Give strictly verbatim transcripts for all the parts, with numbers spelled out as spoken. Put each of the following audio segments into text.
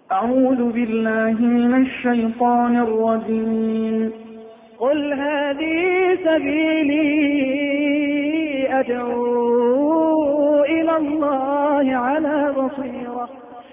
أعوذ بالله من الشيطان الرجيم. قل هذه سبيلي أدعو إلى الله على بصيرة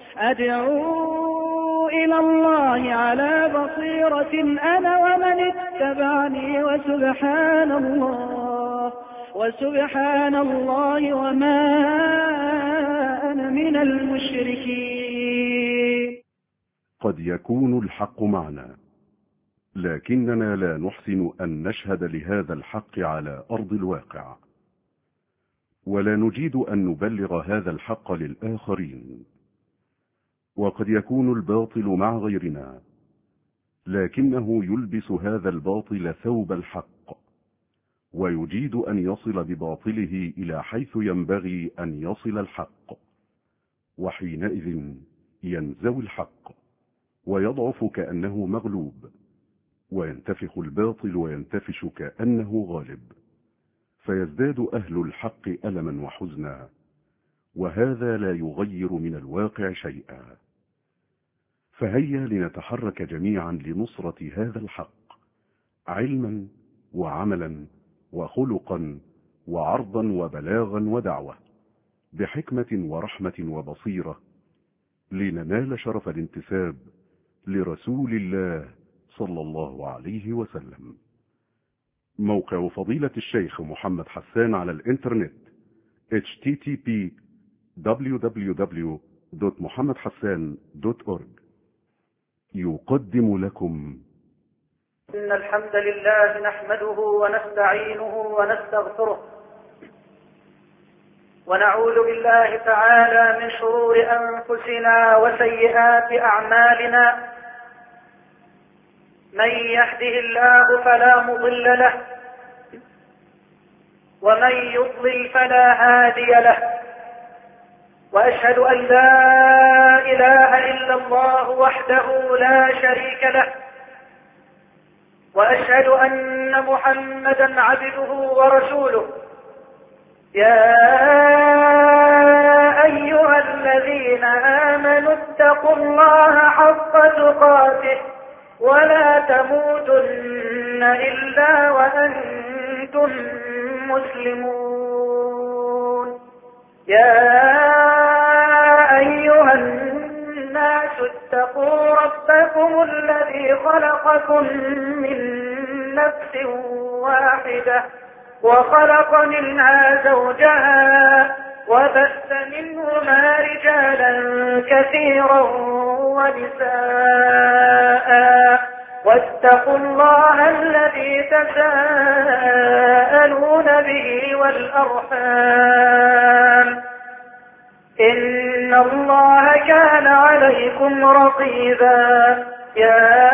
أدعو إلى الله على بصيرة أنا ومن اتبعني وسبحان الله وسبحان الله وما أنا من المشركين. قد يكون الحق معنا، لكننا لا نحسن أن نشهد لهذا الحق على أرض الواقع، ولا نجيد أن نبلغ هذا الحق للآخرين. وقد يكون الباطل مع غيرنا، لكنه يلبس هذا الباطل ثوب الحق، ويجيد أن يصل بباطله إلى حيث ينبغي أن يصل الحق، وحينئذ ينزوي الحق ويضعف كأنه مغلوب، وينتفخ الباطل وينتفش كأنه غالب، فيزداد أهل الحق ألما وحزنا، وهذا لا يغير من الواقع شيئا. فهيا لنتحرك جميعا لنصرة هذا الحق، علما وعملا وخلقا وعرضا وبلاغا ودعوة، بحكمة ورحمة وبصيرة، لننال شرف الانتساب لرسول الله صلى الله عليه وسلم. موقع فضيلة الشيخ محمد حسان على الانترنت إتش تي تي بي دبليو دبليو دبليو دوت محمد حسان دوت أورج يقدم لكم. إن الحمد لله نحمده ونستعينه ونستغفره، ونعوذ بالله تعالى من شرور أنفسنا وسيئات أعمالنا. من يهده الله فلا مضل له، ومن يضلل فلا هادي له. وأشهد أن لا إله إلا الله وحده لا شريك له، وأشهد أن محمدا عبده ورسوله. يا أيها الذين آمنوا اتقوا الله حق تقاته ولا تموتن إلا وأنتم مسلمون. يا أيها الناس اتقوا ربكم الذي خلقكم من نفس واحدة وخلق منها زوجها وبث منهما رجالا كثيرا ونساء، واتقوا الله الذي تساءلون به والأرحام، إن الله كان عليكم رقيبا. يا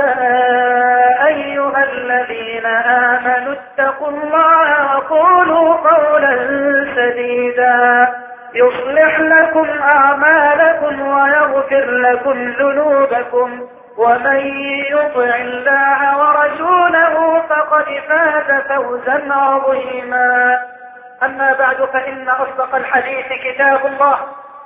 أيها الذين آمنوا اتقوا الله وقولوا قولا سديدا يصلح لكم أعمالكم ويغفر لكم ذنوبكم، ومن يطع الله ورسوله فقد فاز فوزا عظيما. أما بعد، فإن أصدق الحديث كتاب الله،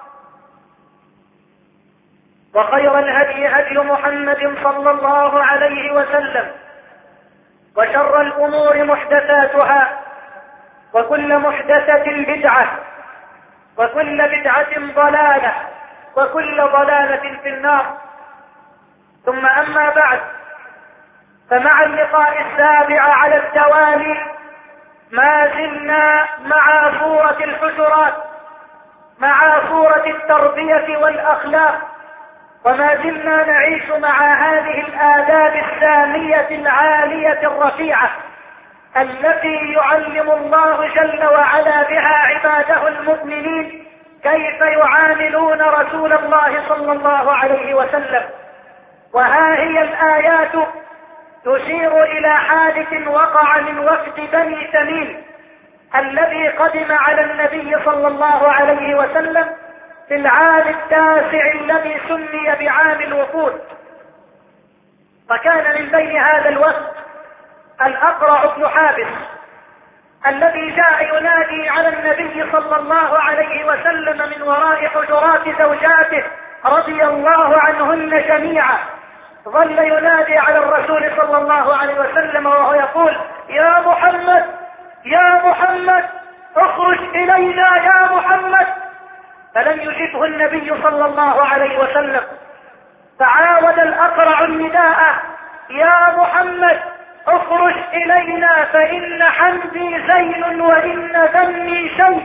وخير الهدي هدي محمد صلى الله عليه وسلم، وشر الأمور محدثاتها، وكل محدثة بدعة، وكل بدعة ضلالة، وكل ضلالة في النار. ثم أما بعد، فمع اللقاء السابع على التوالي ما زلنا مع صورة الحجرات، مع صورة التربية والأخلاق، وما زلنا نعيش مع هذه الآداب السامية العالية الرفيعة التي يعلم الله جل وعلا بها عباده المؤمنين كيف يعاملون رسول الله صلى الله عليه وسلم. وها هي الآيات تشير إلى حادث وقع من وفد بني تميم الذي قدم على النبي صلى الله عليه وسلم في العام التاسع الذي سمي بعام الوفود. فكان من بين هذا الوفد الأقرع بن حابس الذي جاء ينادي على النبي صلى الله عليه وسلم من وراء حجرات زوجاته رضي الله عنهن جميعا ظل ينادي على الرسول صلى الله عليه وسلم وهو يقول: يا محمد يا محمد اخرج إلينا يا محمد، فلم يجبه النبي صلى الله عليه وسلم، فعاود الأقرع النداء: يا محمد اخرج إلينا فإن حمدي زين وإن ذمي شيء،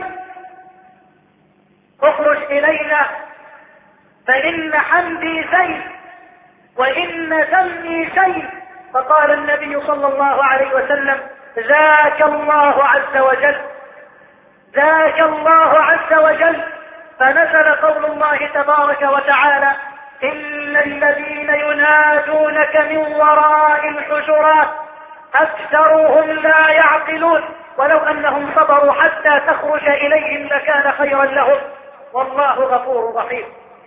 اخرج إلينا فإن حمدي زين وإن ذمي شيء. فقال النبي صلى الله عليه وسلم: ذاك الله عز وجل، ذاك الله عز وجل. فنزل قول الله تبارك وتعالى: إن الذين ينادونك من وراء الحجرات أكثرهم لا يعقلون ولو أنهم صبروا حتى تخرج إليهم لكان خيرا لهم والله غفور رحيم.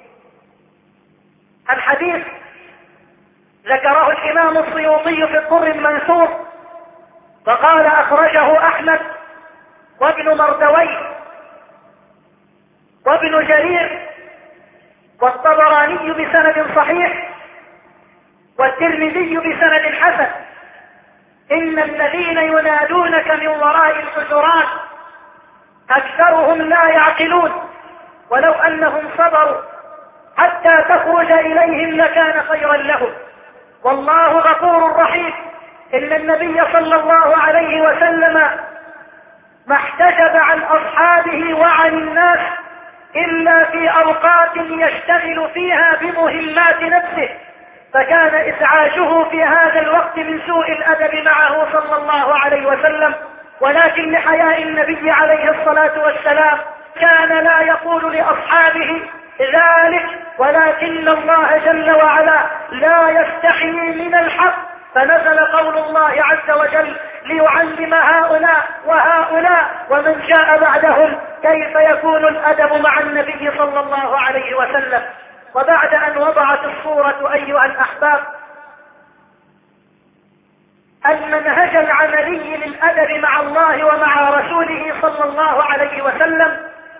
الحديث ذكره الإمام السيوطي في الطر المنثور، فقال: أخرجه أحمد وابن مردويه وابن جرير والطبراني بسند صحيح والترمذي بسند حسن: إن الذين ينادونك من وراء الحجرات أكثرهم لا يعقلون ولو أنهم صبروا حتى تخرج إليهم لكان خيرا لهم والله غفور رحيم. إن النبي صلى الله عليه وسلم ما احتجب عن أصحابه وعن الناس إلا في أوقات يشتغل فيها بمهمات نفسه، فكان إزعاجه في هذا الوقت من سوء الأدب معه صلى الله عليه وسلم، ولكن لحياء النبي عليه الصلاة والسلام كان لا يقول لأصحابه ذلك، ولكن الله جل وعلا لا يستحي من الحق، فنزل قول الله عز وجل ليعلم هؤلاء وهؤلاء ومن جاء بعدهم كيف يكون الأدب مع النبي صلى الله عليه وسلم. وبعد أن وضعت الصورة أيها الأحباب المنهج العملي للأدب مع الله ومع رسوله صلى الله عليه وسلم،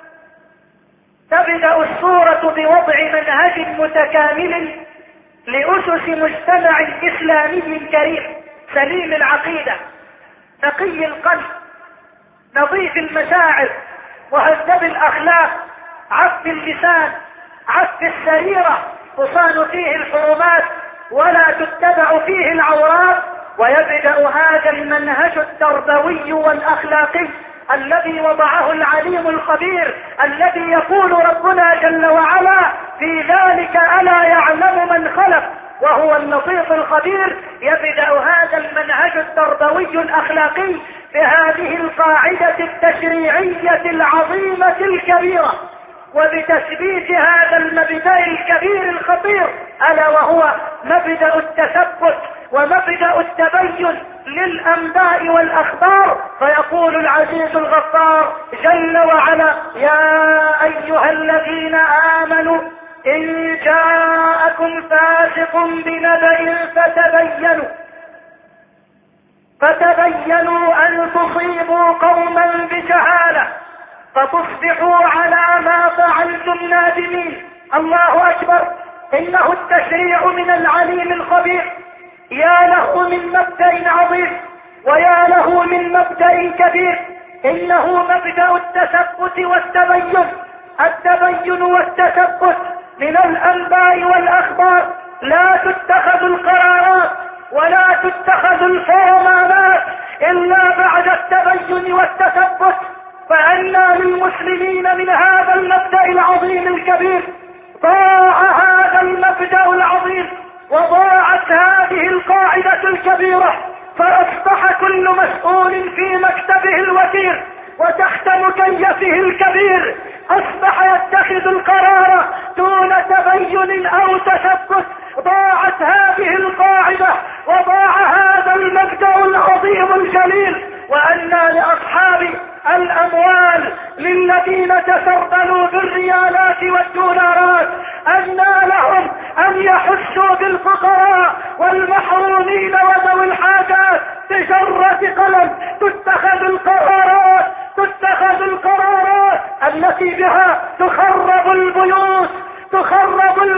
تبدأ الصورة بوضع منهج متكامل لأسس مجتمع إسلامي كريم سليم العقيدة نقي القلب نظيف المشاعر مهذب الأخلاق عف اللسان عف السريرة تصان فيه الحرمات ولا تتبع فيه العورات. ويبدأ هذا المنهج التربوي والأخلاقي الذي وضعه العليم الخبير الذي يقول ربنا جل وعلا في ذلك ألا يعلم من خلق وهو اللطيف الخبير. يبدأ هذا المنهج التربوي الأخلاقي بهذه القاعدة التشريعية العظيمة الكبيرة وبتثبيت هذا المبدأ الكبير الخطير ألا وهو مبدأ التثبت ومبدأ التبين للأنباء والأخبار. فيقول العزيز الغفار جل وعلا: يا أيها الذين آمنوا إن جاءكم فاسق بنبأ فتبينوا فتبينوا أن تصيبوا قوما بجهالة فتصبحوا على ما فعلتم نادمين. الله أكبر، إنه التشريع من العليم الخبير. يا له من مبدأ عظيم ويا له من مبدأ كبير. إنه مبدأ التثبت والتبين. التبين والتثبت من الأنباء والأخبار. لا تتخذ القرارات ولا تتخذ الفرمانات إلا بعد التبين والتثبت. فأنا للمسلمين من هذا المبدأ العظيم الكبير ضاع هذا المبدأ العظيم وضاعت هذه القاعدة الكبيرة، فأصبح كل مسؤول في مكتبه الوثير وتحت مكيفه الكبير أصبح يتخذ القرار دون تبين أو تثبت. ضاعت هذه القاعدة وضاع هذا المبدأ العظيم الجليل. وأنا لأصحاب الأموال للذين تسربلوا بالريالات والدولارات أنا لهم أن يحسوا بالفقراء والمحرومين وذوي الحاجات بجرة قلم تتخذ القرارات تتخذ القرارات التي بها تخرب البيوت تخرب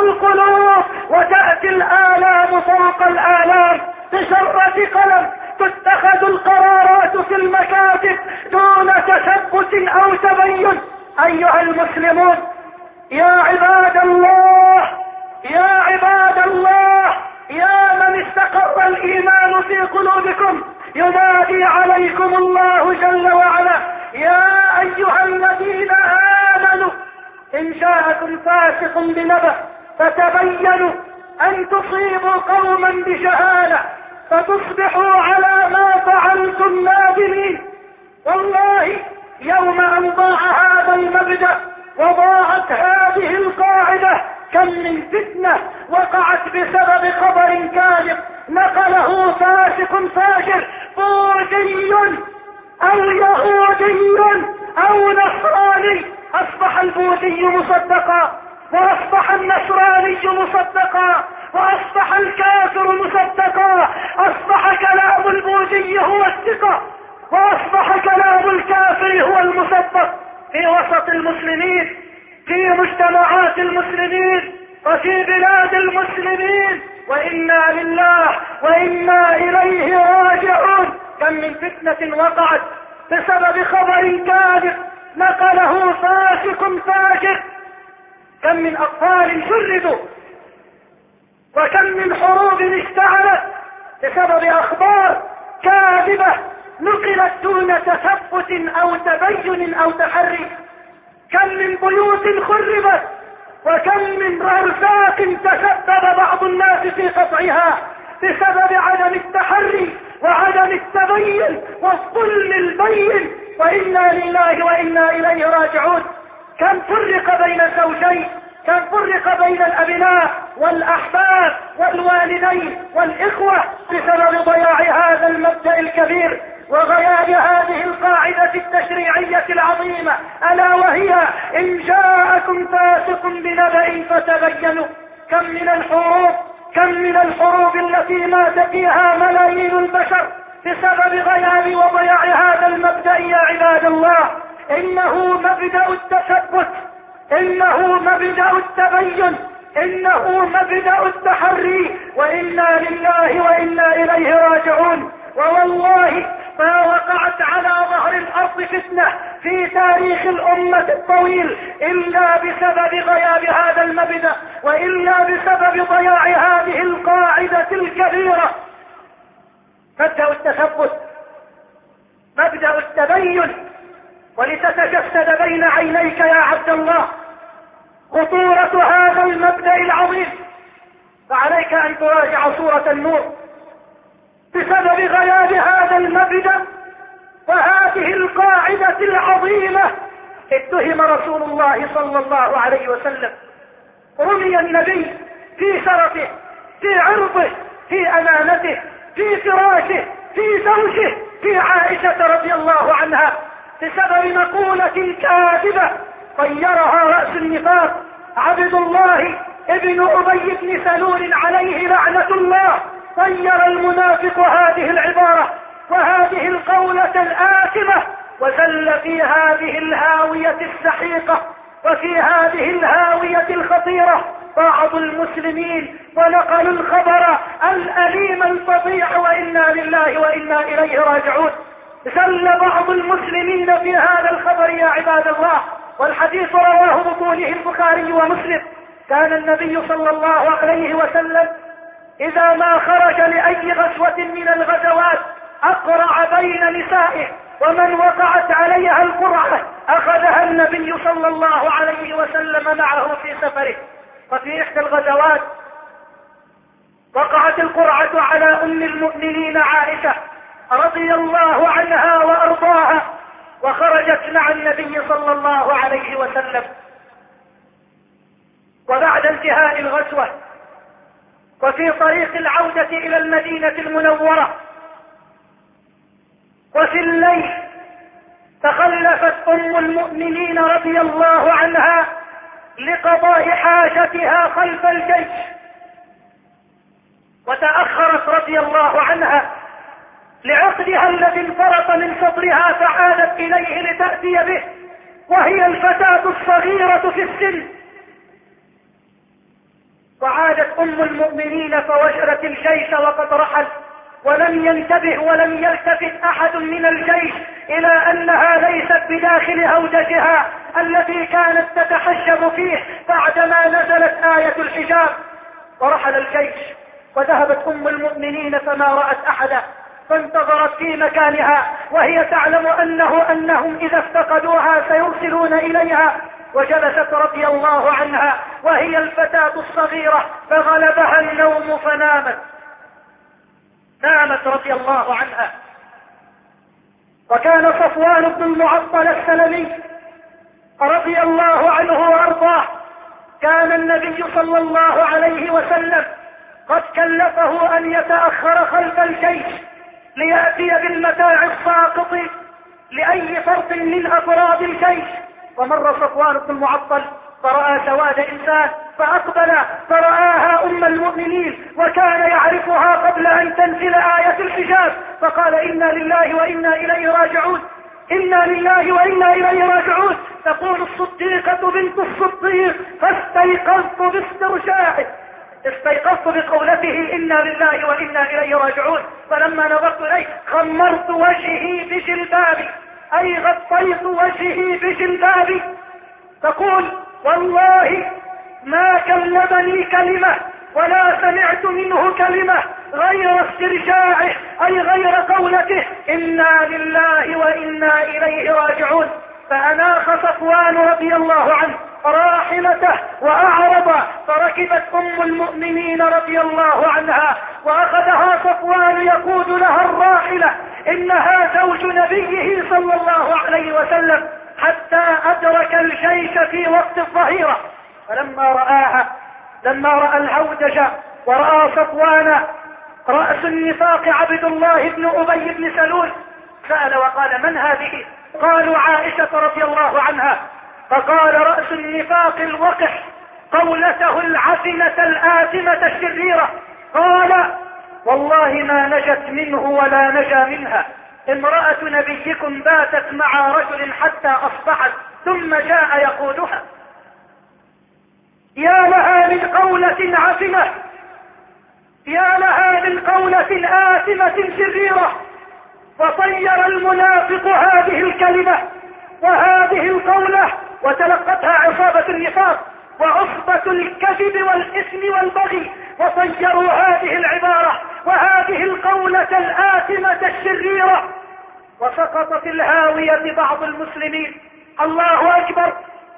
القلوب وتأتي الآلام فوق الآلام. بشرة قلم تتخذ القرارات في المكاتب دون تثبت أو تبين. أيها المسلمون، يا عباد الله، يا عباد الله، يا من استقر الإيمان في قلوبكم، ينادي عليكم الله جل وعلا: يا أيها الذين آمنوا إن جاءكم فاسق بنبأ فتبينوا أن تصيبوا قوما بجهالة فتصبحوا على ما فعلتم نادمين. والله يوم أن ضاع هذا المبدأ وضاعت هذه القاعدة كم من فتنة وقعت بسبب خبر كاذب نقله فاسق فاجر بوذي أو يهودي أو نصراني. أصبح البوذي مصدقا، وأصبح النصراني مصدقا، وأصبح الكافر مصدقا. أصبح كلام البوذي هو الثقة، وأصبح كلام الكافر هو المصدق في وسط المسلمين، في مجتمعات المسلمين، وفي بلاد المسلمين. وإنا لله وإنا إليه راجعون. كم من فتنة وقعت بسبب خبر كاذب نقله فاسق فاجر. كم من أطفال شردوا، وكم من حروب اشتعلت بسبب أخبار كاذبة نقلت دون تثبت أو تبين أو تحري. كم من بيوت خربت، وكم من رزاق تسبب بعض الناس في قطعها بسبب عدم التحري وعدم التبين والظلم البين. وإنا لله وإنا إليه راجعون. كم فرق بين الزوجين، كم فرق بين الأبناء والأحباب والوالدين والإخوة بسبب ضياع هذا المبدأ الكبير وغياب هذه القاعدة التشريعية العظيمة، ألا وهي: إن جاءكم فاسق بنبأ فتبينوا. كم من الحروب، كم من الحروب التي مات فيها ملايين البشر بسبب غياب وضياع هذا المبدأ. يا عباد الله، إنه مبدأ التثبت، إنه مبدأ التبين، إنه مبدأ التحري. وإنا لله وإنا إليه راجعون. ووالله ما وقعت على ظهر الأرض فتنة في تاريخ الأمة الطويل إلا بسبب غياب هذا المبدأ، وإلا بسبب ضياع هذه القاعدة الكبيرة. مبدأ التثبت، مبدأ التبين. ولتتجسد بين عينيك يا عبد الله خطورة هذا المبدأ العظيم، فعليك أن تراجع سورة النور. بسبب غياب هذا المبدأ وهذه القاعدة العظيمة اتهم رسول الله صلى الله عليه وسلم، رمي النبي في شرفه، في عرضه، في أمانته، في فراشه، في زوجه، في عائشة رضي الله عنها، بسبب مقولة كاذبة طيرها رأس النفاق عبد الله ابن أبي بن سلول عليه لعنة الله. طير المنافق هذه العبارة وهذه القولة الآثمة، وزل في هذه الهاوية السحيقة وفي هذه الهاوية الخطيرة بعض المسلمين، ونقلوا الخبر الأليم الفظيع. وإنا لله وإنا إليه راجعون. زل بعض المسلمين في هذا الخبر يا عباد الله، والحديث رواه بطوله البخاري ومسلم. كان النبي صلى الله عليه وسلم إذا ما خرج لأي غزوة من الغزوات أقرع بين نسائه، ومن وقعت عليها القرعة أخذها النبي صلى الله عليه وسلم معه في سفره. وفي إحدى الغزوات وقعت القرعة على أم المؤمنين عائشة رضي الله عنها وأرضاها، وخرجت مع النبي صلى الله عليه وسلم. وبعد انتهاء الغزوة وفي طريق العودة إلى المدينة المنورة وفي الليل تخلفت أم المؤمنين رضي الله عنها لقضاء حاجتها خلف الجيش، وتأخرت رضي الله عنها لعقدها الذي انفرط من صدرها، فعادت إليه لتأتي به وهي الفتاة الصغيرة في السن. وعادت أم المؤمنين فوجدت الجيش وقد رحل، ولم ينتبه ولم يلتفت أحد من الجيش إلى أنها ليست بداخل هودجها التي كانت تتحجب فيه بعدما نزلت آية الحجاب. ورحل الجيش وذهبت أم المؤمنين فما رأت أحدا، فانتظرت في مكانها وهي تعلم أنه أنهم إذا افتقدوها سيرسلون إليها. وجلست رضي الله عنها وهي الفتاة الصغيرة فغلبها النوم فنامت نامت رضي الله عنها. وكان صفوان بن المعطل السلمي رضي الله عنه وارضاه كان النبي صلى الله عليه وسلم قد كلفه ان يتأخر خلف الجيش ليأتي بالمتاع الساقط لأي فرد من أفراد الجيش. ومر صفوان بن المعطل فرأى سواد إنسان فأقبل فرآها أم المؤمنين وكان يعرفها قبل أن تنزل آية الحجاب، فقال إنا لله وإنا إليه راجعون، إنا لله وإنا إليه راجعون. تقول الصديقة بنت الصديق فاستيقظت باسترجاعه، استيقظت بقولته إنا لله وإنا إليه راجعون، فلما نظرت إليه خمرت وجهي بجلبابي، أي غطيت وجهي بجلبابي. تقول والله ما كلمني كلمة ولا سمعت منه كلمة غير استرجاعه، أي غير قولته إنا لله وإنا إليه راجعون. فأناخ صفوان رضي الله عنه راحلته وأعرض، فركبت أم المؤمنين رضي الله عنها وأخذها صفوان يقود لها الراحلة، إنها زوج نبيه صلى الله عليه وسلم، حتى أدرك الجيش في وقت الظهيرة. فلما رآها لما رأى الهودج ورأى صفوان رأس النفاق عبد الله بن أبي بن سلول سأل وقال من هذه؟ قالوا عائشة رضي الله عنها. فقال رأس النفاق الوقح قولته العفنة الآثمة الشريرة، قال والله ما نجت منه ولا نجا منها، امرأة نبيكم باتت مع رجل حتى أصبحت ثم جاء يقودها. يا لها من قولة عفنة، يا لها من قولة آثمة شريرة. وطير المنافق هذه الكلمة وهذه القولة وتلقتها عصابة النفاق وعصبة الكذب والإثم والبغي، وطيروا هذه العبارة وهذه القولة الآثمة الشريرة، وسقط في الهاوية بعض المسلمين. الله أكبر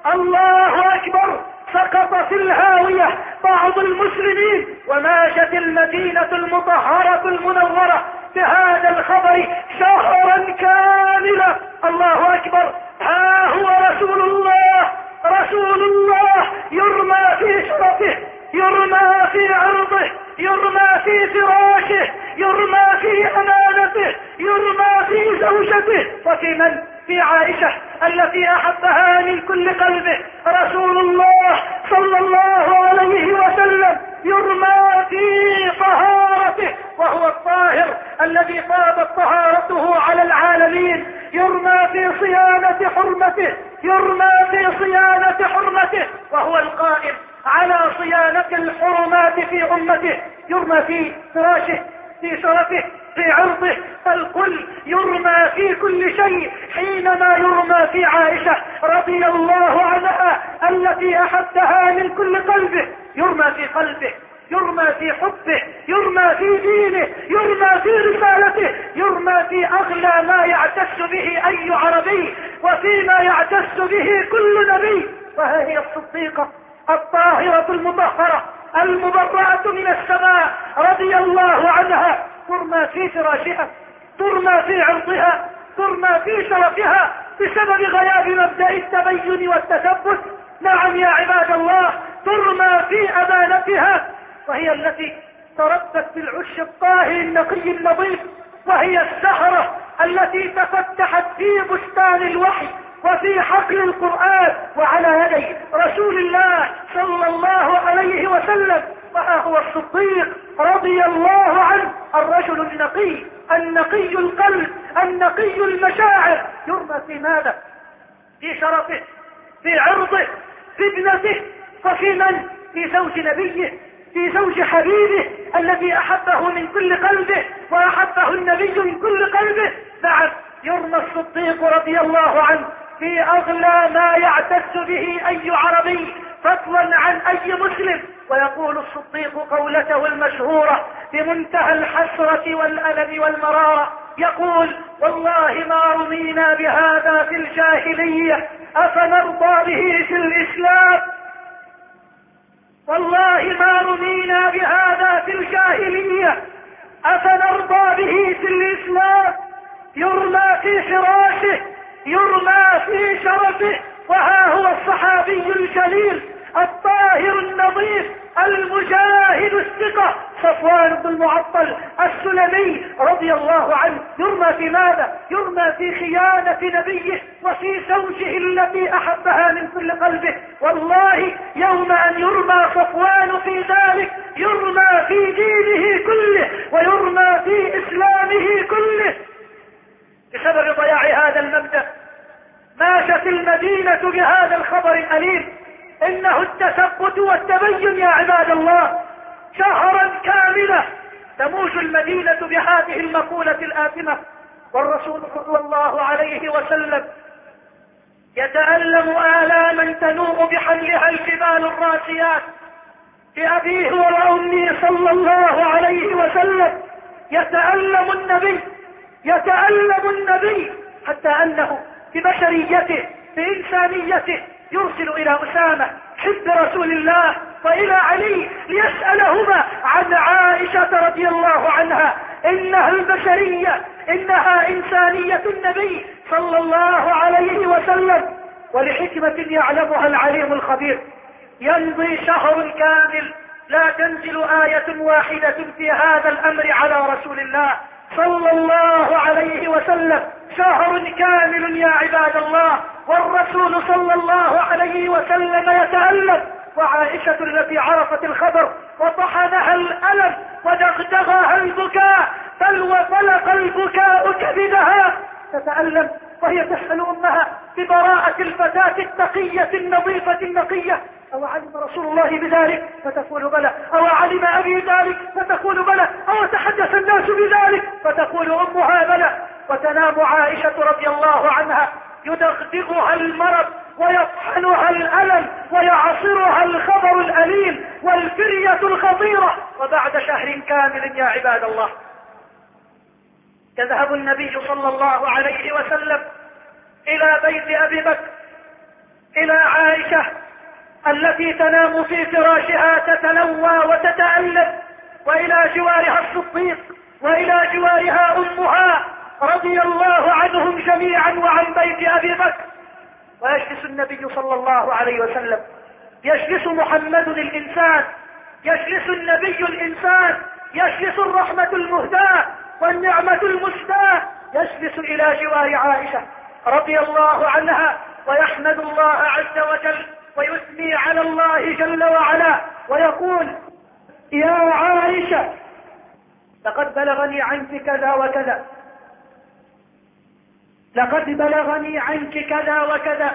الله أكبر، سقط في الهاوية بعض المسلمين، وماشت المدينة المطهرة المنورة بهذا الخبر شهرا كاملا. الله أكبر، ها هو رسول الله رسول الله يرمى في شرفه، يرمى في عرضه، يرمى في فراشه، يرمى في أمانته، يرمى في زوجته، وفي من؟ في عائشة التي أحبها من كل قلبه. رسول الله صلى الله عليه وسلم يرمى في طهارته، وهو الطاهر الذي فاضت طهارته على العالمين، يرمى في صيانة حرمته، يرمى في صيانة حرمته، وهو القائم على صيانة الحرمات في أمته، يرمى في فراشه، في شرفه، في عرضه، فالكل يرمى في كل شيء. حينما يرمى في عائشة رضي الله عنها التي أحبها من كل قلبه، يرمى في قلبه، يرمى في حبه، يرمى في دينه، يرمى في رسالته، يرمى في أغلى ما يعتز به أي عربي وفيما يعتز به كل نبي. وها هي الصديقة الطاهرة المطهرة المبرأة من السماء رضي الله عنها، ترمى في فراشها، ترمى في عرضها، ترمى في شرفها بسبب غياب مبدأ التبين والتثبت. نعم يا عباد الله، ترمى في أمانتها، وهي التي تربت في العش الطاهر النقي النظيف، وهي السحرة التي تفتحت في بستان الوحي وفي حقل القرآن وعلى يدي رسول الله صلى الله عليه وسلم. وها هو الصديق رضي الله عنه، الرجل النقي النقي القلب النقي المشاعر، يرمى في ماذا؟ في شرفه، في عرضه، في ابنته، وفي من؟ في زوج نبيه في زوج حبيبه الذي أحبه من كل قلبه وأحبه النبي من كل قلبه. نعم، يرمى الصديق رضي الله عنه في أغلى ما يعتز به أي عربي فضلا عن أي مسلم، ويقول الصديق قولته المشهورة بمنتهى الحسرة والألم والمرارة، يقول: والله ما رمينا بهذا في الجاهلية أفنرضى به في الإسلام. والله ما رمينا بهذا في الجاهلية أفنرضى به في الإسلام. يرمى في فراشه، يرمى في شرفه، وها هو الصحابي الجليل الطاهر النظيف المجاهد الثقة صفوان بن المعطل السلمي رضي الله عنه، يرمى في ماذا؟ يرمى في خيانة نبيه وفي زوجه التي أحبها من كل قلبه. والله يوم أن يرمى صفوان في ذلك يرمى في دينه كله ويرمى في إسلامه كله بسبب ضياع هذا المبدأ. ماشت المدينة بهذا الخبر الأليم، إنه التثبت والتبين يا عباد الله. شهرا كاملة تموج المدينة بهذه المقولة الآثمة، والرسول صلى الله عليه وسلم يتألم آلاما تنوء بحملها الجبال الراسيات. بأبيه وأمه صلى الله عليه وسلم يتألم النبي يتألم النبي حتى أنه ببشريته بإنسانيته يرسل إلى أسامة حب رسول الله وإلى علي ليسألهما عن عائشة رضي الله عنها. إنها البشرية، إنها إنسانية النبي صلى الله عليه وسلم، ولحكمة يعلمها العليم الخبير يمضي شهر كامل لا تنزل آية واحدة في هذا الأمر على رسول الله صلى الله عليه وسلم. شهر كامل يا عباد الله، والرسول صلى الله عليه وسلم يتألم، وعائشة التي عرفت الخبر وطحنها الألم ودغدغها البكاء بل وفلق البكاء كبدها تتألم، وهي تسأل أمها ببراءة الفتاة التقية النظيفة النقية: أو علم رسول الله بذلك؟ فتقول بلى. أو علم أبي ذلك؟ فتقول بلى. أو تحدث الناس بذلك؟ فتقول أمها بلى. وتنام عائشة رضي الله عنها يدغدغها المرض ويطحنها الألم ويعصرها الخبر الأليم والفرية الخطيرة. وبعد شهر كامل يا عباد الله يذهب النبي صلى الله عليه وسلم إلى بيت أبي بكر، إلى عائشة التي تنام في فراشها تتلوى وتتألم، وإلى جوارها الصديق، وإلى جوارها أمها رضي الله عنهم جميعا وعن بيت أبي بكر. ويجلس النبي صلى الله عليه وسلم، يجلس محمد الإنسان، يجلس النبي الإنسان، يجلس الرحمة المهداة والنعمة المسداة، يجلس إلى جوار عائشة رضي الله عنها ويحمد الله عز وجل ويثني على الله جل وعلا ويقول: يا عائشة لقد بلغني عنك كذا وكذا، لقد بلغني عنك كذا وكذا،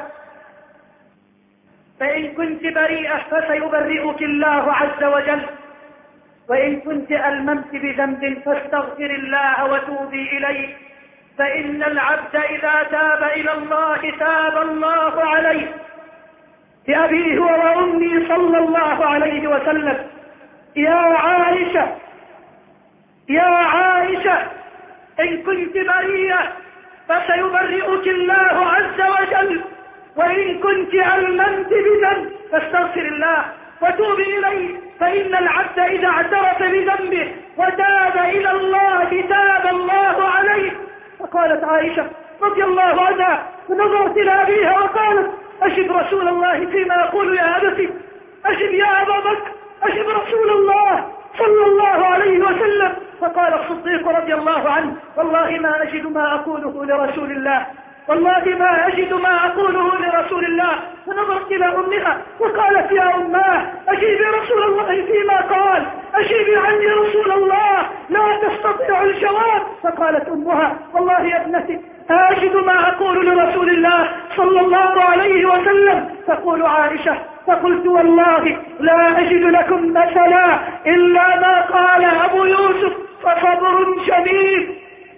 فإن كنت بريئة فسيبرئك الله عز وجل، وإن كنت ألممت بذنب فاستغفر الله وتوبي إليه، فإن العبد إذا تاب إلى الله تاب الله عليه. بأبيه وأمي صلى الله عليه وسلم: يا عائشة يا عائشة إن كنت بريئة فسيبرئك الله عز وجل، وإن كنت ألممت بذنب فاستغفر الله وتوبي إليه، فإن العبد إذا اعترف بذنبه وتاب إلى الله تاب الله عليه. فقالت عائشة رضي الله عنها ونظرت إلى أبيها وقالت: أجب رسول الله فيما أقول يا أبتي، أجب يا أبا بكر، أجب رسول الله صلى الله عليه وسلم. فقال الصديق رضي الله عنه: والله ما أجد ما أقوله لرسول الله، والله ما أجد ما أقوله لرسول الله. فنظرت إلى أمها وقالت: يا أماه أجيبي رسول الله فيما قال، أجيبي عني رسول الله، لا تستطيع الجواب. فقالت أمها: والله يا ابنتي أجد ما أقول لرسول الله صلى الله عليه وسلم. تقول عائشة فقلت والله لا أجد لكم مثلا إلا ما قال أبو يوسف فصبر جميل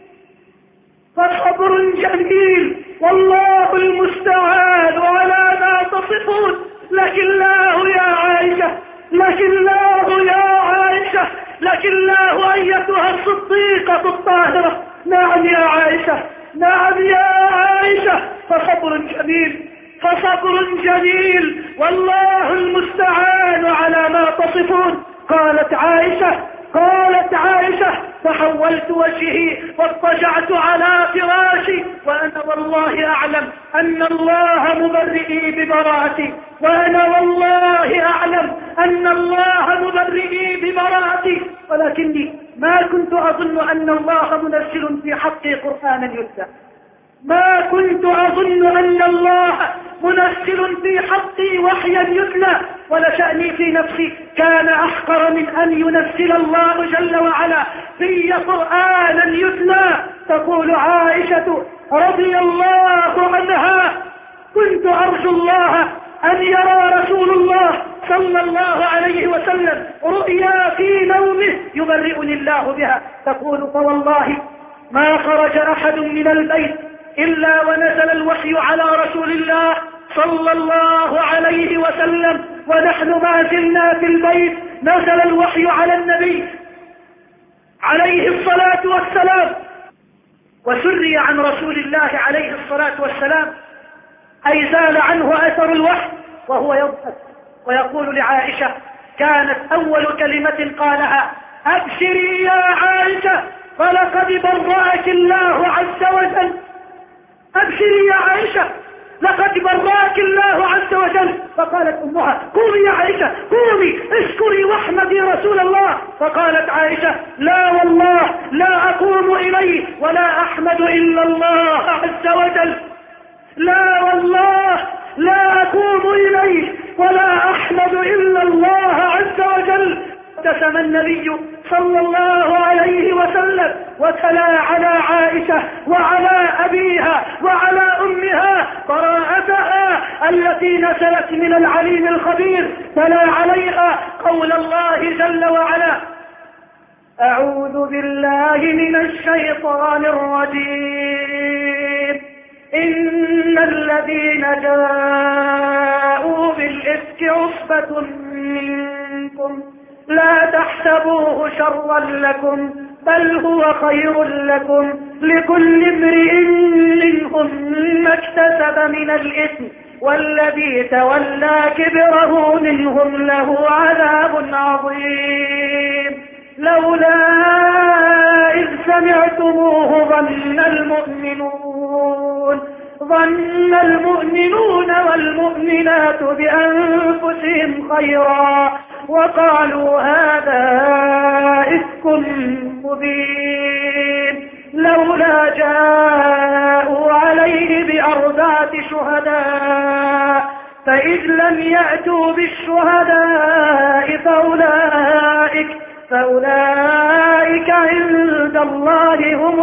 فصبر جميل والله المستعان على ما تصفون. لكن الله يا عائشة لكن الله يا عائشة لكن الله أيتها الصديقة الطاهرة. نعم يا عائشة نعم يا عائشة فصبر جميل فصبر جميل والله المستعان على ما تصفون. قالت عائشة قالت عائشة فحولت وجهي واضطجعت على فراشي وأنا والله أعلم أن الله مبرئي ببراءتي وأنا والله أعلم أن الله مبرئي ببراءتي ولكني ما كنت أظن أن الله منزل في حقي قرآنا يتلى ما كنت أظن أن الله منزل في حقي وحيا يتلى ولشأني في نفسي كان أحقر من أن ينزل الله جل وعلا في قرآنا يتلى. تقول عائشة رضي الله عنها كنت أرجو الله أن يرى رسول الله صلى الله عليه وسلم رؤيا في نومه يبرئني الله بها. تقول فوالله ما خرج أحد من البيت إلا ونزل الوحي على رسول الله صلى الله عليه وسلم ونحن ما زلنا في البيت نزل الوحي على النبي عليه الصلاة والسلام وسري عن رسول الله عليه الصلاة والسلام أي زال عنه أثر الوحي وهو يضحك ويقول لعائشة كانت أول كلمة قالها أبشري يا عائشة فلقد برأك الله عز وجل. أبشري يا عائشة لقد برأك الله عز وجل. فقالت أمها قومي يا عائشة قومي اشكري واحمدي رسول الله. فقالت عائشة لا والله لا أقوم إليه ولا أحمد إلا الله عز وجل لا والله لا أقوم إليه ولا أحمد إلا الله عز وجل. ابتسم النبي صلى الله عليه وسلم وتلا على عائشة وعلى أبيها وعلى أمها براءتها التي نزلت من العليم الخبير. تلا عليها قول الله جل وعلا أعوذ بالله من الشيطان الرجيم إن الذين جاءوا بالإفك عصبة منكم لا تحسبوه شرا لكم بل هو خير لكم لكل امرئ منهم ما اكتسب من الإثم والذي تولى كبره منهم له عذاب عظيم. لولا إذ سمعتموه ظن المؤمنون ظن المؤمنون والمؤمنات بأنفسهم خيرا وقالوا هذا إفك مبين. لولا جاءوا عليه بأربعة شهداء فإذ لم يأتوا بالشهداء فأولئك فأولئك عند الله هم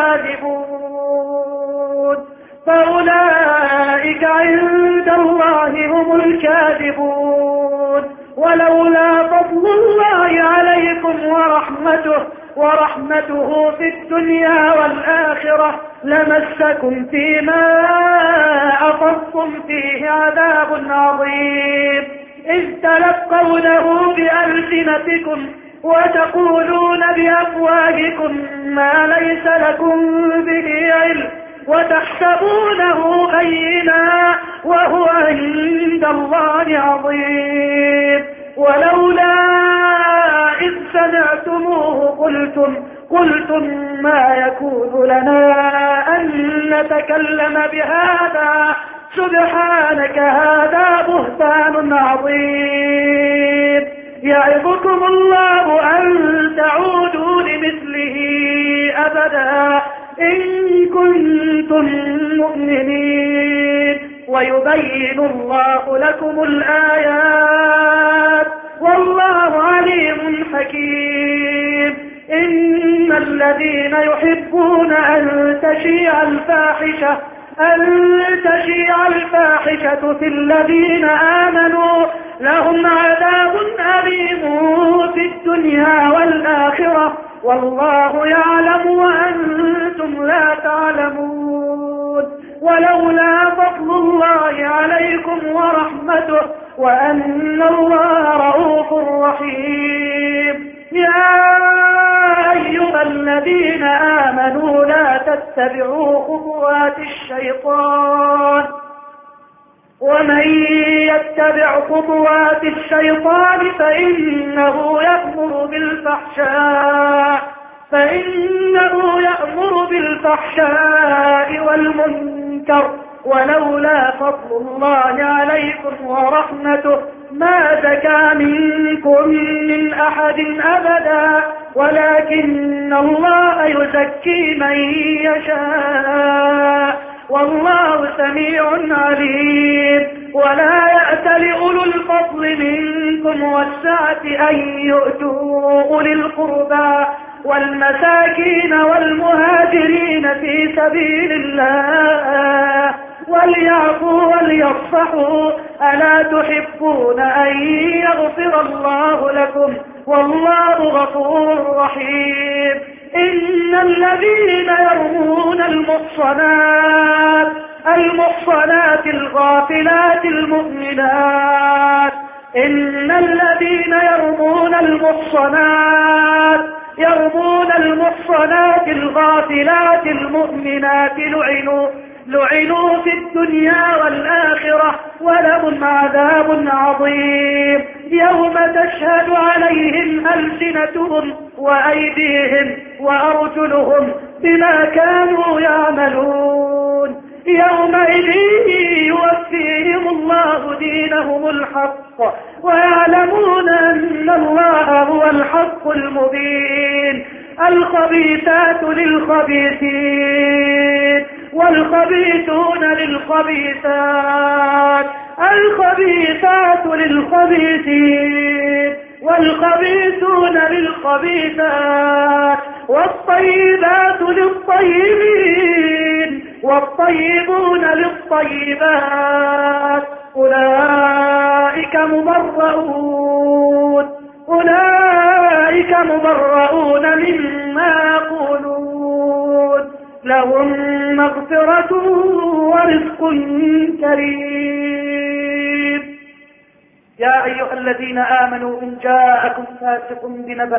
الكاذبون فأولئك عند الله هم الكاذبون. ولولا فضل الله عليكم ورحمته ورحمته في الدنيا والآخرة لمسكم فيما أفضتم فيه عذاب عظيم إذ تلقونه بألسنتكم وتقولون بأفواهكم ما ليس لكم به علم وتحسبونه هينا وهو عند الله عظيم. ولولا إذ سمعتموه قلتم قلتم ما يكون لنا أن نتكلم بهذا سبحانك هذا بهتان عظيم. يعظكم الله أن تعودوا لمثله أبدا إن كنتم مؤمنين ويبين الله لكم الآيات والله عليم حكيم. إن الذين يحبون أن تشيع الفاحشة أن تشيع الفاحشة في الذين آمنوا لهم عذاب أليم في الدنيا والآخرة والله يعلم وأنتم لا تعلمون. ولولا فضل الله عليكم ورحمته وأن الله رؤوف رحيم. يا أيها الذين آمنوا لا تتبعوا خطوات الشيطان ومن يتبع خطوات الشيطان فإنه يأمر بالفحشاء فإنه يأمر بالفحشاء والمنكر ولولا فضل الله عليكم ورحمته ما زكى منكم من أحد أبدا ولكن الله يزكي من يشاء والله سميع عليم. ولا يأتل أولو الفضل منكم والسعة أن يؤتوا أولي القربى والمساكين والمهاجرين في سبيل الله وليعفوا وليصفحوا ألا تحبون أن يغفر الله لكم والله غفور رحيم. إن الذين يرمون المحصنات المحصنات الغافلات المؤمنات إن الذين يرمون المحصنات يرمون المحصنات الغافلات المؤمنات لعنوا لعنوا في الدنيا والآخرة ولهم عذاب عظيم. يوم تشهد عليهم ألسنتهم وأيديهم وأرجلهم بما كانوا يعملون يومئذ يوفيهم الله دينهم الحق ويعلمون أن الله هو الحق المبين. الخبيثات للخبيثين والخبيثون للخبيثات الخبيثات للخبيثين والخبيثون للخبيثات والطيبات للطيبين والطيبون للطيبات أولئك مبرؤون أولئك مبرؤون مما يقولون لهم مغفرة ورزق كريم. يا أيها الذين آمنوا إن جاءكم فاسق بنبأ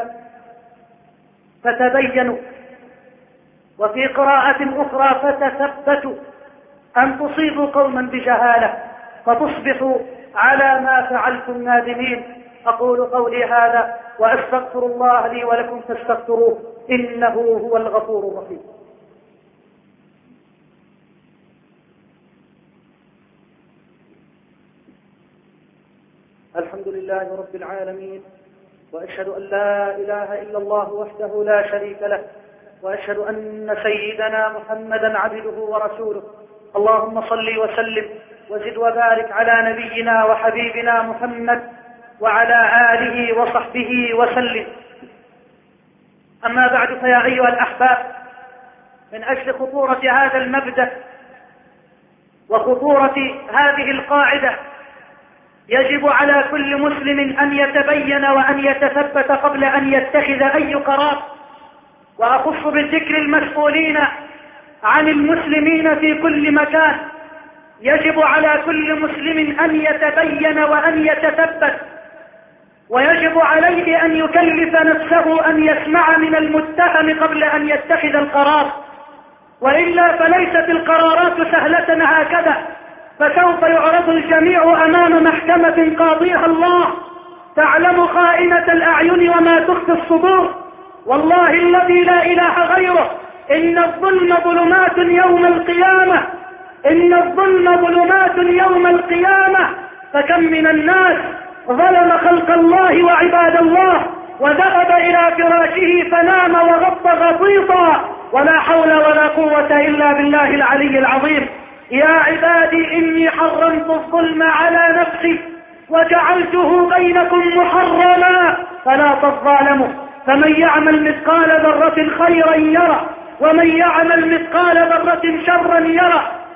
فتبينوا وفي قراءة أخرى فتثبتوا أن تصيبوا قوما بجهالة فتصبحوا على ما فعلتم نادمين. أقول قولي هذا وأستغفر الله لي ولكم فاستغفروه إنه هو الغفور الرحيم. الحمد لله رب العالمين وأشهد أن لا إله إلا الله وحده لا شريك له وأشهد أن سيدنا محمدا عبده ورسوله. اللهم صل وسلم وزد وبارك على نبينا وحبيبنا محمد وعلى آله وصحبه وسلم. أما بعد فيا أيها الأحباب من أجل خطورة هذا المبدأ وخطورة هذه القاعدة يجب على كل مسلم أن يتبين وأن يتثبت قبل أن يتخذ أي قرار. وأخص بالذكر المسؤولين عن المسلمين في كل مكان. يجب على كل مسلم أن يتبين وأن يتثبت ويجب عليه أن يكلف نفسه أن يسمع من المتهم قبل أن يتخذ القرار، وإلا فليست القرارات سهلة هكذا، فسوف يعرض الجميع أمام محكمة قاضيها الله تعلم خائنة الأعين وما تخفي الصدور. والله الذي لا إله غيره إن الظلم ظلمات يوم القيامة إن الظلم ظلمات يوم القيامة. فكم من الناس ظلم خلق الله وعباد الله وذهب إلى فراشه فنام وغط غطيطا ولا حول ولا قوة إلا بالله العلي العظيم. يا عبادي إني حرمت الظلم على نفسي وجعلته بينكم محرما فلا تظالموا. فمن يعمل مثقال ذرة خيرا يرى ومن يعمل مثقال ذرة شرا يرى.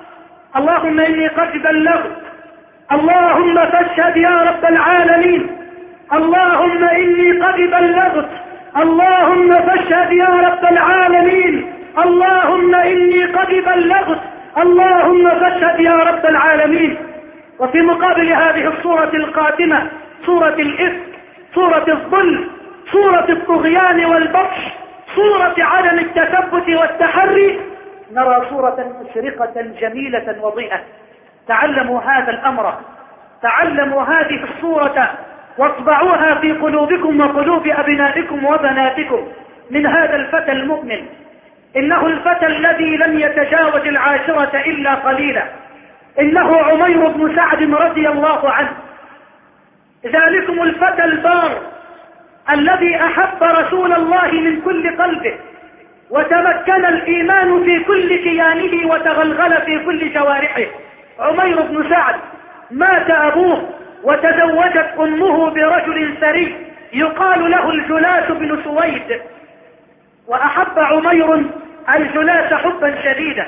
اللهم إني قد بلغت، اللهم فاشهد يا رب العالمين، اللهم إني قد بلغت، اللهم فاشهد يا رب العالمين، اللهم إني قد بلغت، اللهم فاشهد يا رب العالمين. وفي مقابل هذه الصورة القاتمة صورة الإفك، صورة الظلم، صورة الطغيان والبطش، صورة عدم التثبت والتحري، نرى صورة مشرقة جميلة وضيئة. تعلموا هذا الأمر، تعلموا هذه الصورة واطبعوها في قلوبكم وقلوب أبنائكم وبناتكم من هذا الفتى المؤمن. إنه الفتى الذي لم يتجاوز العاشرة إلا قليلا، إنه عمير بن سعد رضي الله عنه، ذلكم الفتى البار الذي أحب رسول الله من كل قلبه، وتمكن الإيمان في كل كيانه وتغلغل في كل جوارحه. عمير بن سعد مات أبوه وتزوجت أمه برجل ثري يقال له الجلاس بن سويد، وأحب عمير الجلاس حبا شديدا،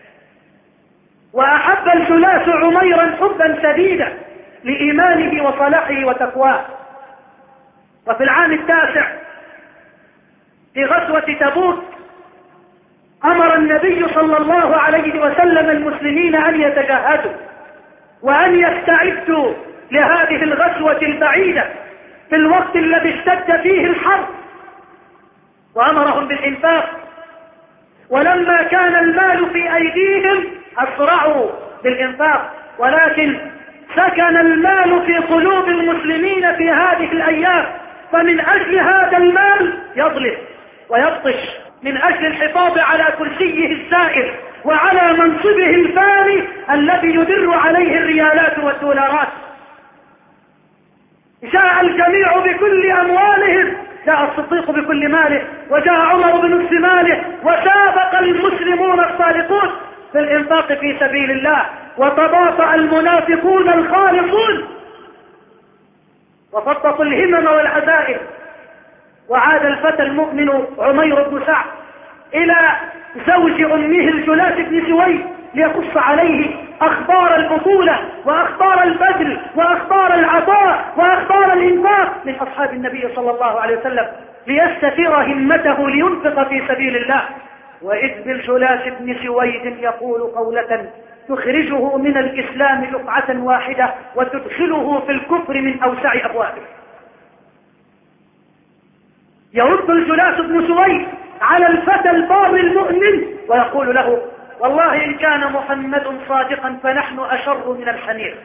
وأحب الجلاس عميرا حبا شديدا لإيمانه وصلاحه وتقواه. وفي العام التاسع في غزوة تبوك أمر النبي صلى الله عليه وسلم المسلمين أن يتجهزوا وأن يستعدوا لهذه الغزوة البعيدة في الوقت الذي اشتد فيه الحرب، وأمرهم بالإنفاق. ولما كان المال في أيديهم أسرعوا بالإنفاق، ولكن سكن المال في قلوب المسلمين في هذه الأيام، فمن أجل هذا المال يظلم ويبطش، من أجل الحفاظ على كرسيه الزائر وعلى منصبه الفاني الذي يدر عليه الريالات والدولارات. جاء الجميع بكل أموالهم، جاء الصديق بكل ماله، وجاء عمر بنصف ماله، وسابق المسلمون الصادقون في الإنفاق في سبيل الله، وتباطأ المنافقون الخالصون وفضطوا الهمم والعزائم. وعاد الفتى المؤمن عمير بن سعد إلى زوج أمه الجلاس بن سويد ليقص عليه أخبار البطولة وأخبار البذل وأخبار العطاء وأخبار الإنفاق من أصحاب النبي صلى الله عليه وسلم، ليستثير همته لينفق في سبيل الله. وإذ بالجلاس بن سويد يقول قولة تخرجه من الإسلام دفعة واحدة وتدخله في الكفر من أوسع أبوابه. يرد الجلاس بن سويد على الفتى البار المؤمن ويقول له: والله إن كان محمد صادقا فنحن أشر من الحمير،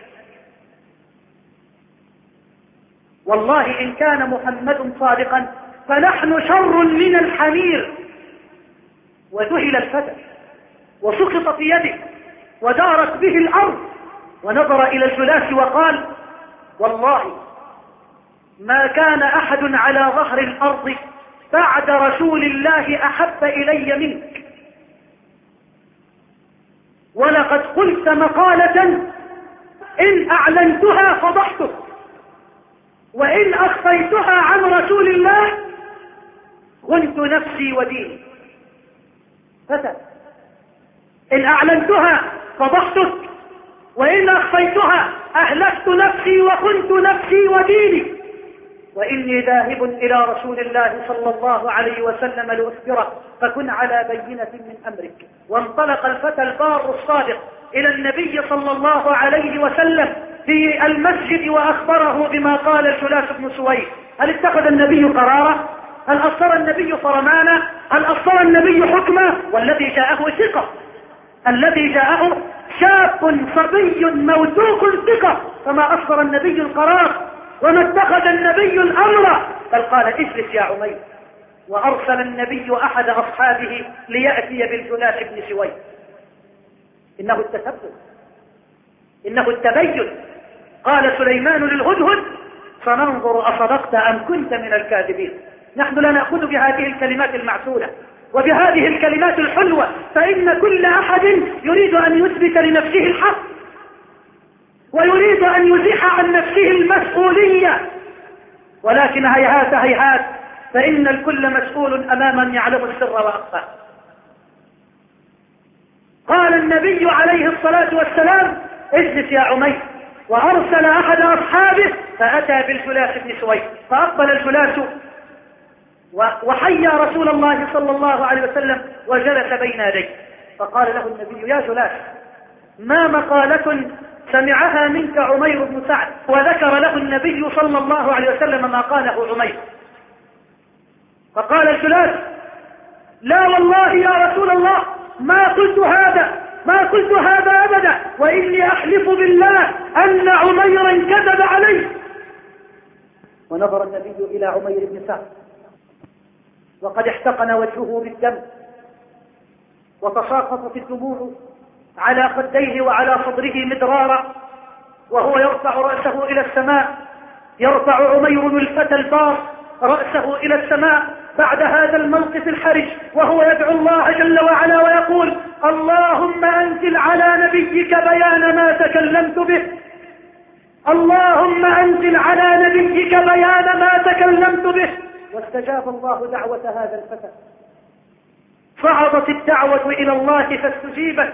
والله إن كان محمد صادقا فنحن شر من الحمير. وذهل الفتى وسقط في يده ودارت به الأرض، ونظر إلى الجلاس وقال: والله ما كان أحد على ظهر الأرض بعد رسول الله أحب إلي منك، ولقد قلت مقالة إن أعلنتها فضحتك، وإن أخفيتها عن رسول الله خنت نفسي وديني. فتى: إن أعلنتها فضحتك، وإن أخفيتها أهلكت نفسي وخنت نفسي وديني، وإني ذاهب إلى رسول الله صلى الله عليه وسلم لأخبره، فكن على بينة من أمرك. وانطلق الفتى البار الصادق إلى النبي صلى الله عليه وسلم في المسجد وأخبره بما قال الجلاس بن سويد. هل اتخذ النبي قرارا؟ هل أصدر النبي فرمانا؟ هل أصدر النبي حكما؟ والذي جاءه ثقة، الذي جاءه شاب صبي موثوق ثقة، فما أصدر النبي القرار وما اتخذ النبي الأمر، بل قال: اجلس يا عمير. وأرسل النبي أحد أصحابه ليأتي بالجلاس بن سويد. إنه التثبت، إنه التبين. قال سليمان للهدهد: فننظر أصدقت أم كنت من الكاذبين. نحن لا نأخذ بهذه الكلمات المعسولة وبهذه الكلمات الحلوة، فإن كل أحد يريد أن يثبت لنفسه الحق ويريد أن يزيح عن نفسه المسؤولية، ولكن هيهات هيهات، فإن الكل مسؤول أمام من يعلم السر وأخفى. قال النبي عليه الصلاة والسلام اجلس يا عمير، وأرسل أحد أصحابه فأتى بالجلاس بن سويد، فأقبل الجلاس وحيا رسول الله صلى الله عليه وسلم وجلس بين يديه، فقال له النبي يا جلاس ما مقالة سمعها منك عمير بن سعد؟ وذكر له النبي صلى الله عليه وسلم ما قاله عمير، فقال الجلاس لا والله يا رسول الله ما قلت هذا ما قلت هذا أبدا، وإني أحلف بالله أن عميرا كذب عليه. ونظر النبي إلى عمير بن سعد وقد احتقن وجهه بالدم وتساقطت الدموع على خديه وعلى صدره مدرارا، وهو يرفع رأسه إلى السماء. يرفع عمير الفتى البار رأسه إلى السماء بعد هذا الموقف الحرج، وهو يدعو الله جل وعلا ويقول اللهم أنزل على نبيك بيان ما تكلمت به، اللهم أنزل على نبيك بيان ما تكلمت به. واستجاب الله دعوة هذا الفتى، صعدت الدعوة إلى الله فاستجيبت،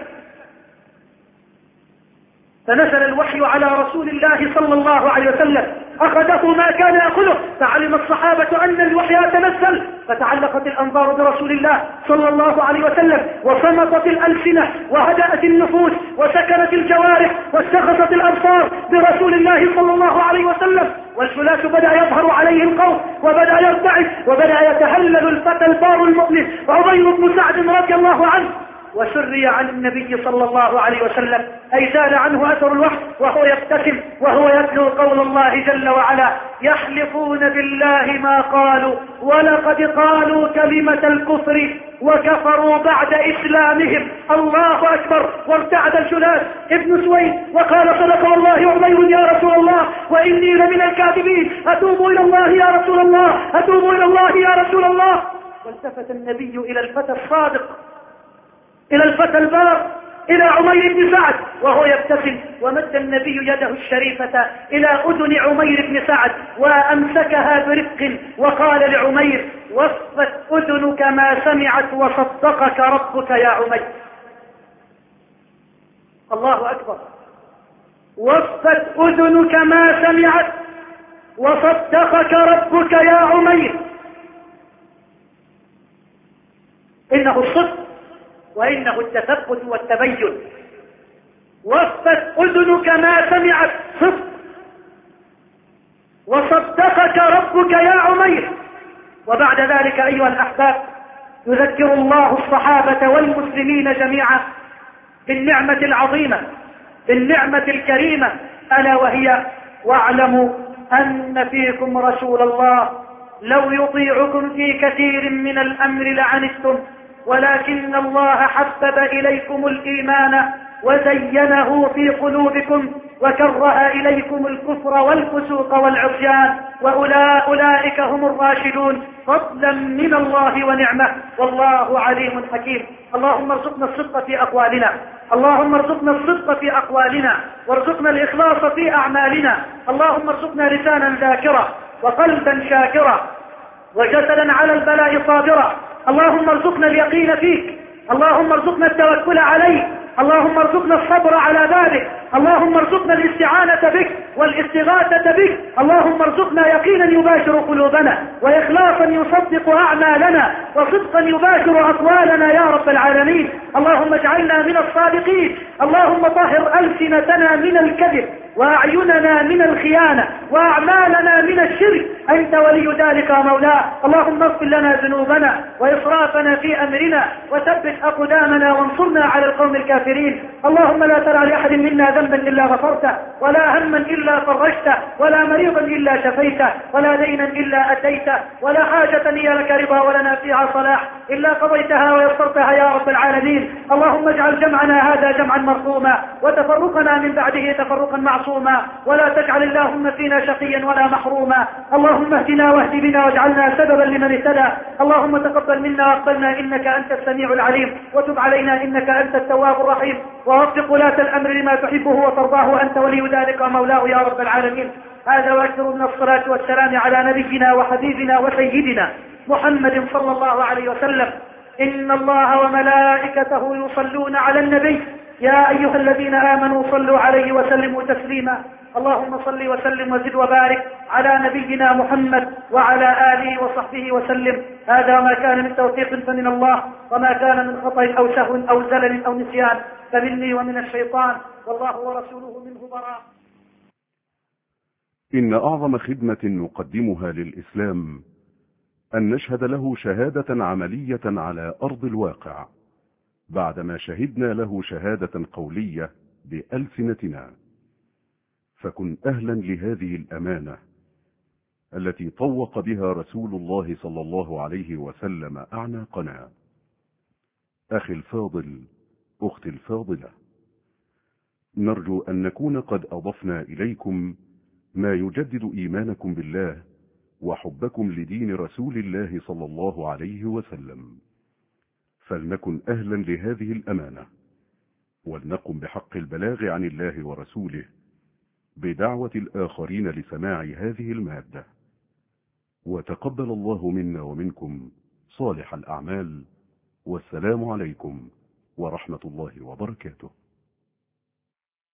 فنزل الوحي على رسول الله صلى الله عليه وسلم، أخذه ما كان يأخذه، فعلم الصحابة أن الوحي تنزل، فتعلقت الأنظار برسول الله صلى الله عليه وسلم، وصمتت الألسنة وهدأت النفوس وسكنت الجوارح واستخفت الأبصار برسول الله صلى الله عليه وسلم. والجلاس بدأ يظهر عليه القوم وبدأ يرتعد وبدأ يتهلل الفتى البار المؤمن عمير بن سعد رضي الله عنه، وسري عن النبي صلى الله عليه وسلم، أي زال عنه أثر الوحي، وهو يبتسم وهو يتلو قول الله جل وعلا يحلفون بالله ما قالوا ولقد قالوا كلمة الكفر وكفروا بعد إسلامهم. الله أكبر. وارتعد الجلاس ابن سويد وقال صدق والله عمير يا رسول الله وإني لمن الكاذبين، أتوب إلى الله يا رسول الله، أتوب إلى الله يا رسول الله. والتفت النبي إلى الفتى الصادق، إلى الفتى البار، إلى عمير بن سعد وهو يبتسم، ومد النبي يده الشريفة إلى أذن عمير بن سعد وأمسكها برفق وقال لعمير وصفت أذنك ما سمعت وصدقك ربك يا عمير. الله أكبر. وصفت أذنك ما سمعت وصدقك ربك يا عمير. إنه الصدق وإنه التثبت والتبين. وصفت أذنك ما سمعت صدق وصدقك ربك يا عمير. وبعد ذلك أيها الأحباب يذكر الله الصحابة والمسلمين جميعا بالنعمة العظيمة، بالنعمة الكريمة، ألا وهي واعلموا أن فيكم رسول الله لو يطيعكم في كثير من الأمر لعنتم ولكن الله حبب إليكم الإيمان وزينه في قلوبكم وكره إليكم الكفر والفسوق والعصيان وأولئك هم الراشدون فضلا من الله ونعمة والله عليم حكيم. اللهم ارزقنا الصدق في أقوالنا، اللهم ارزقنا الصدق في أقوالنا، وارزقنا الإخلاص في أعمالنا. اللهم ارزقنا لسانا ذاكرا وقلبا شاكرا وجسدا على البلاء صابرا. اللهم ارزقنا اليقين فيك، اللهم ارزقنا التوكل عليك، اللهم ارزقنا الصبر على بابك، اللهم ارزقنا الاستعانة بك والاستغاثة بك. اللهم ارزقنا يقينا يباشر قلوبنا وإخلاصا يصدق أعمالنا وصدقا يباشر أقوالنا يا رب العالمين. اللهم اجعلنا من الصادقين، اللهم طهر ألسنتنا من الكذب وأعيننا من الخيانة وأعمالنا من الشرك، أنت ولي ذلك مولاه. اللهم اغفر لنا ذنوبنا وإسرافنا في أمرنا وثبت أقدامنا وانصرنا على القوم الكافرين. اللهم لا تدع لأحد منا ذنبا إلا غفرته ولا هما إلا فرجته ولا مريضا إلا شفيته ولا دينا إلا أتيته ولا حاجة هي لك رضا ولنا فيها صلاح إلا قضيتها ويسرتها يا رب العالمين. اللهم اجعل جمعنا هذا جمعا مرحوما وتفرقنا من بعده تفرقا معصوما ولا تجعل اللهم فينا شقيا ولا محروما. اللهم اهدنا واهد بنا واجعلنا سببا لمن اهتدى. اللهم تقبل منا واقبلنا إنك أنت السميع العليم وتب علينا إنك أنت التواب الرحيم ووفق ولاة الأمر لما تحبه وترضاه أنت ولي ذلك ومولاه يا رب العالمين. هذا وأكثر من الصلاة والسلام على نبينا وحبيبنا وسيدنا محمد صلى الله عليه وسلم إن الله وملائكته يصلون على النبي يا أيها الذين آمنوا صلوا عليه وسلموا تسليما. اللهم صل وسلم وزد وبارك على نبينا محمد وعلى آله وصحبه وسلم. هذا ما كان من توفيق فمن الله، وما كان من خطأ أو سهو أو زلل أو نسيان فمني ومن الشيطان، والله ورسوله منه براء. إن أعظم خدمة نقدمها للإسلام أن نشهد له شهادة عملية على أرض الواقع، بعدما شهدنا له شهادة قولية بألسنتنا. فكن أهلا لهذه الأمانة التي طوق بها رسول الله صلى الله عليه وسلم أعناقنا. أخي الفاضل، أختي الفاضلة، نرجو أن نكون قد أضفنا إليكم ما يجدد إيمانكم بالله وحبكم لدين رسول الله صلى الله عليه وسلم. فلنكن أهلا لهذه الأمانة، ولنقم بحق البلاغ عن الله ورسوله بدعوة الآخرين لسماع هذه المادة. وتقبل الله منا ومنكم صالح الأعمال، والسلام عليكم ورحمة الله وبركاته.